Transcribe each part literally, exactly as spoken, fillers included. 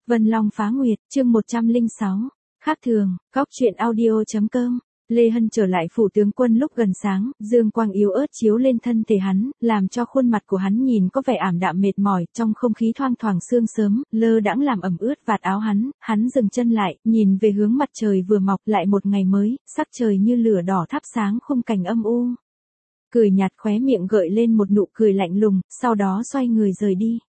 Vân Long phá nguyệt, chương một trăm lẻ sáu. Khác thường, góc truyện audio.com. Lê Hân trở lại phủ tướng quân lúc gần sáng, dương quang yếu ớt chiếu lên thân thể hắn, làm cho khuôn mặt của hắn nhìn có vẻ ảm đạm mệt mỏi, trong không khí thoang thoảng sương sớm, lơ đãng làm ẩm ướt vạt áo hắn, hắn dừng chân lại, nhìn về hướng mặt trời vừa mọc, lại một ngày mới, sắc trời như lửa đỏ thắp sáng khung cảnh âm u. Cười nhạt khóe miệng gợi lên một nụ cười lạnh lùng, sau đó xoay người rời đi.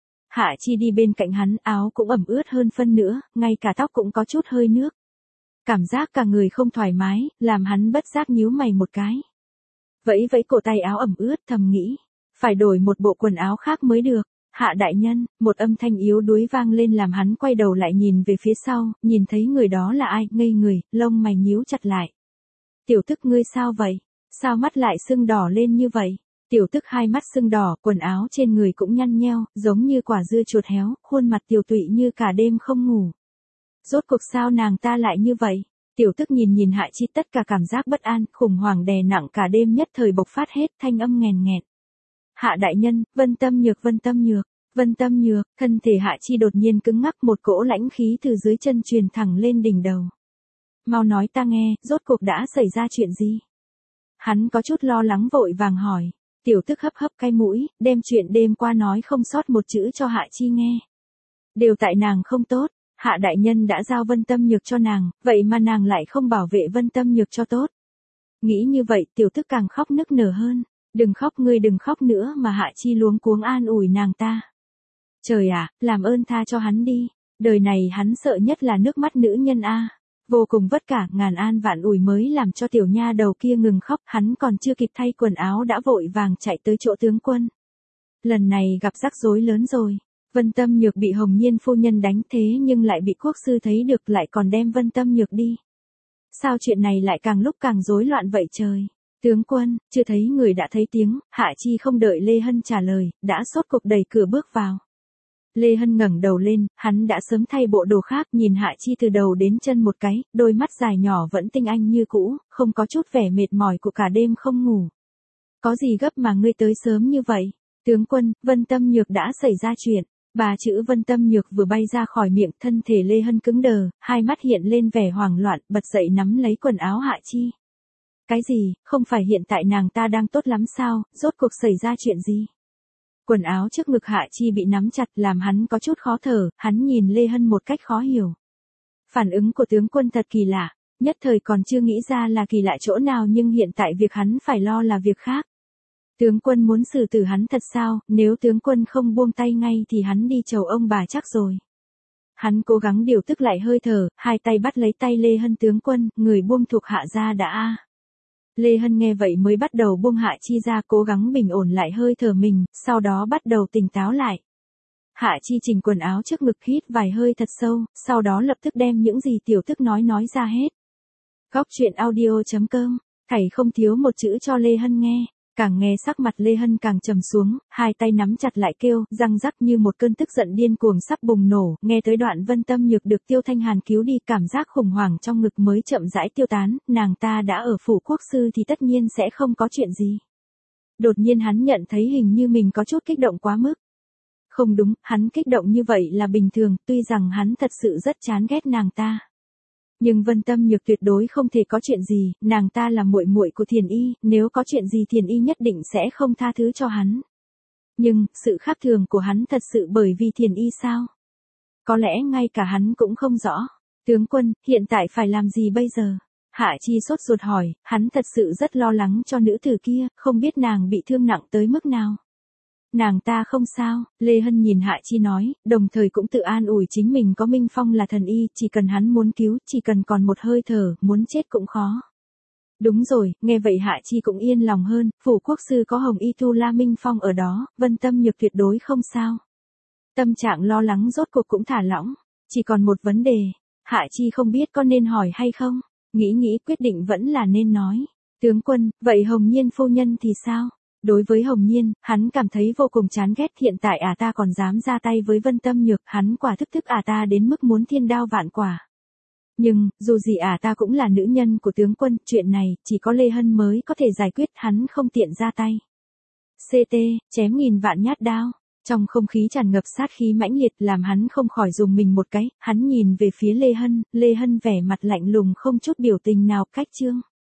Hạ Chi đi bên cạnh hắn, áo cũng ẩm ướt hơn phân nữa, ngay cả tóc cũng có chút hơi nước. Cảm giác cả người không thoải mái, làm hắn bất giác nhíu mày một cái. Vẫy vẫy cổ tay áo ẩm ướt, thầm nghĩ, phải đổi một bộ quần áo khác mới được. Hạ đại nhân, một âm thanh yếu đuối vang lên làm hắn quay đầu lại nhìn về phía sau, nhìn thấy người đó là ai, ngây người, lông mày nhíu chặt lại. Tiểu Tức ngươi sao vậy? Sao mắt lại sưng đỏ lên như vậy? Tiểu Tức hai mắt sưng đỏ, quần áo trên người cũng nhăn nheo, giống như quả dưa chuột héo, khuôn mặt tiều tụy như cả đêm không ngủ. Rốt cuộc sao nàng ta lại như vậy? Tiểu Tức nhìn nhìn Hạ Chi, tất cả cảm giác bất an, khủng hoảng đè nặng cả đêm nhất thời bộc phát hết, thanh âm nghèn nghẹt. Hạ đại nhân, Vân Tâm Nhược, Vân Tâm Nhược, Vân Tâm Nhược, thân thể Hạ Chi đột nhiên cứng ngắc, một cỗ lãnh khí từ dưới chân truyền thẳng lên đỉnh đầu. Mau nói ta nghe, rốt cuộc đã xảy ra chuyện gì? Hắn có chút lo lắng vội vàng hỏi. Tiểu Tức hấp hấp cái mũi, đem chuyện đêm qua nói không sót một chữ cho Hạ Chi nghe. Đều tại nàng không tốt, Hạ đại nhân đã giao Vân Tâm Nhược cho nàng, vậy mà nàng lại không bảo vệ Vân Tâm Nhược cho tốt. Nghĩ như vậy, Tiểu Tức càng khóc nức nở hơn. Đừng khóc, ngươi đừng khóc nữa, mà Hạ Chi luống cuống an ủi nàng ta. Trời ạ, làm ơn tha cho hắn đi, đời này hắn sợ nhất là nước mắt nữ nhân a. Vô cùng vất cả, ngàn an vạn ủi mới làm cho tiểu nha đầu kia ngừng khóc, hắn còn chưa kịp thay quần áo đã vội vàng chạy tới chỗ tướng quân. Lần này gặp rắc rối lớn rồi, Vân Tâm Nhược bị Hồng Nhiên phu nhân đánh thế nhưng lại bị quốc sư thấy được, lại còn đem Vân Tâm Nhược đi. Sao chuyện này lại càng lúc càng rối loạn vậy trời? Tướng quân, chưa thấy người đã thấy tiếng, Hạ Chi không đợi Lê Hân trả lời, đã sốt cuộc đẩy cửa bước vào. Lê Hân ngẩng đầu lên, hắn đã sớm thay bộ đồ khác, nhìn Hạ Chi từ đầu đến chân một cái, đôi mắt dài nhỏ vẫn tinh anh như cũ, không có chút vẻ mệt mỏi của cả đêm không ngủ. Có gì gấp mà ngươi tới sớm như vậy? Tướng quân, Vân Tâm Nhược đã xảy ra chuyện. Bà chữ Vân Tâm Nhược vừa bay ra khỏi miệng, thân thể Lê Hân cứng đờ, hai mắt hiện lên vẻ hoảng loạn, bật dậy nắm lấy quần áo Hạ Chi. Cái gì, không phải hiện tại nàng ta đang tốt lắm sao, rốt cuộc xảy ra chuyện gì? Quần áo trước ngực Hạ Chi bị nắm chặt làm hắn có chút khó thở, hắn nhìn Lê Hân một cách khó hiểu. Phản ứng của tướng quân thật kỳ lạ, nhất thời còn chưa nghĩ ra là kỳ lạ chỗ nào, nhưng hiện tại việc hắn phải lo là việc khác. Tướng quân muốn xử tử hắn thật sao, nếu tướng quân không buông tay ngay thì hắn đi chầu ông bà chắc rồi. Hắn cố gắng điều tức lại hơi thở, hai tay bắt lấy tay Lê Hân. Tướng quân, người buông thuộc hạ ra đã a. Lê Hân nghe vậy mới bắt đầu buông Hạ Chi ra, cố gắng bình ổn lại hơi thở mình, sau đó bắt đầu tỉnh táo lại. Hạ Chi chỉnh quần áo trước ngực, hít vài hơi thật sâu, sau đó lập tức đem những gì Tiểu Tức nói nói ra hết. Góc truyện audio.com, thảy không thiếu một chữ cho Lê Hân nghe. Càng nghe sắc mặt Lê Hân càng trầm xuống, hai tay nắm chặt lại kêu, răng rắc như một cơn tức giận điên cuồng sắp bùng nổ, nghe tới đoạn Vân Tâm Nhược được Tiêu Thanh Hàn cứu đi, cảm giác khủng hoảng trong ngực mới chậm rãi tiêu tán, nàng ta đã ở phủ quốc sư thì tất nhiên sẽ không có chuyện gì. Đột nhiên hắn nhận thấy hình như mình có chút kích động quá mức. Không đúng, hắn kích động như vậy là bình thường, tuy rằng hắn thật sự rất chán ghét nàng ta. Nhưng Vân Tâm Nhược tuyệt đối không thể có chuyện gì, nàng ta là muội muội của Thiền Y, nếu có chuyện gì Thiền Y nhất định sẽ không tha thứ cho hắn. Nhưng, sự khác thường của hắn thật sự bởi vì Thiền Y sao? Có lẽ ngay cả hắn cũng không rõ. Tướng quân, hiện tại phải làm gì bây giờ? Hạ Chi sốt ruột hỏi, hắn thật sự rất lo lắng cho nữ tử kia, không biết nàng bị thương nặng tới mức nào. Nàng ta không sao, Lê Hân nhìn Hạ Chi nói, đồng thời cũng tự an ủi chính mình có Minh Phong là thần y, chỉ cần hắn muốn cứu, chỉ cần còn một hơi thở, muốn chết cũng khó. Đúng rồi, nghe vậy Hạ Chi cũng yên lòng hơn, phủ quốc sư có Hồng Y Tu La Minh Phong ở đó, Vân Tâm Nhược tuyệt đối không sao. Tâm trạng lo lắng rốt cuộc cũng thả lỏng, chỉ còn một vấn đề, Hạ Chi không biết có nên hỏi hay không, nghĩ nghĩ quyết định vẫn là nên nói. Tướng quân, vậy Hồng Nhiên phu nhân thì sao? Đối với Hồng Nhiên, hắn cảm thấy vô cùng chán ghét, hiện tại ả ta còn dám ra tay với Vân Tâm Nhược, hắn quả thức thức ả ta đến mức muốn thiên đao vạn quả. Nhưng, dù gì ả ta cũng là nữ nhân của tướng quân, chuyện này, chỉ có Lê Hân mới có thể giải quyết, hắn không tiện ra tay. xê tê, chém nghìn vạn nhát đao. Trong không khí tràn ngập sát khí mãnh liệt làm hắn không khỏi dùng mình một cái, hắn nhìn về phía Lê Hân, Lê Hân vẻ mặt lạnh lùng không chút biểu tình nào, cách Trương